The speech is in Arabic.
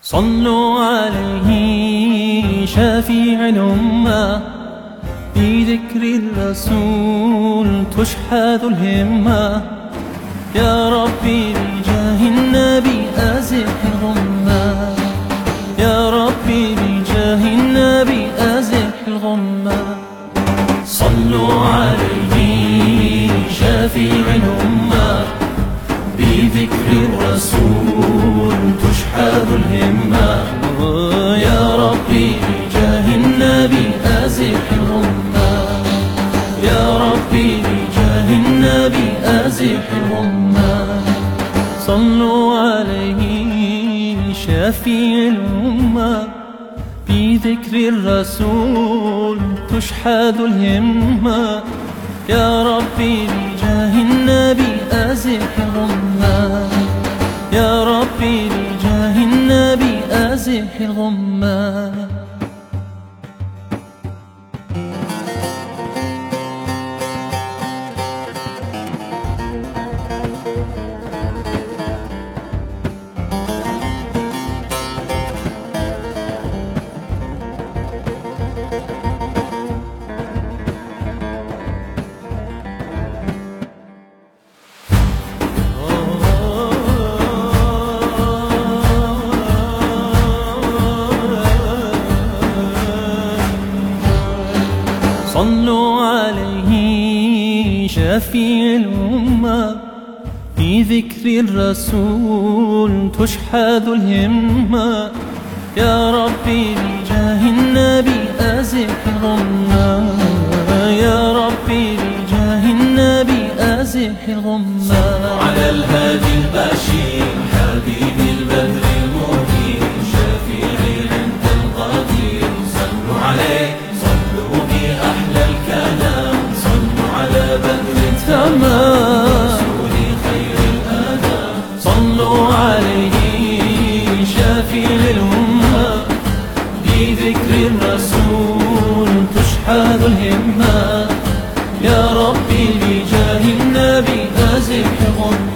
صلوا عليه شفيع الأمة، بذكر الرسول تشحذ الهمة. يا ربي بجاه النبي أزح الغمة، يا ربي بجاه النبي أزح الغمة. صلوا عليه شفيع الأمة، بذكر الرسول تشحذ الهمة. يا ربي بجاه النبي أزح الغمة، يا ربي بجاه النبي أزح الغمة. صلوا عليه شفيع الأمة، بذكر الرسول تشحذ الهمة. يا ربي بجاه النبي أزح الغمة، يا ربي بجاه النبي أزح الغمة. صلوا عليه شفيع الأمة، بذكر الرسول تشحذ الهمة. يا ربي بجاه النبي أزح الغمة، يا ربي بجاه النبي أزح الغمة. صلوا على الهادي البشير حبيب البدر المبين، شفيعي عند القدير. صلوا عليه صلوا بأحلى الكلام، صلوا على بدر تمام رسول خير الآدم. صلوا عليه شفيع الأمة، بذكر الرسول تشحذ الهمة. يا ربي بجاه النبي أزح الغمة.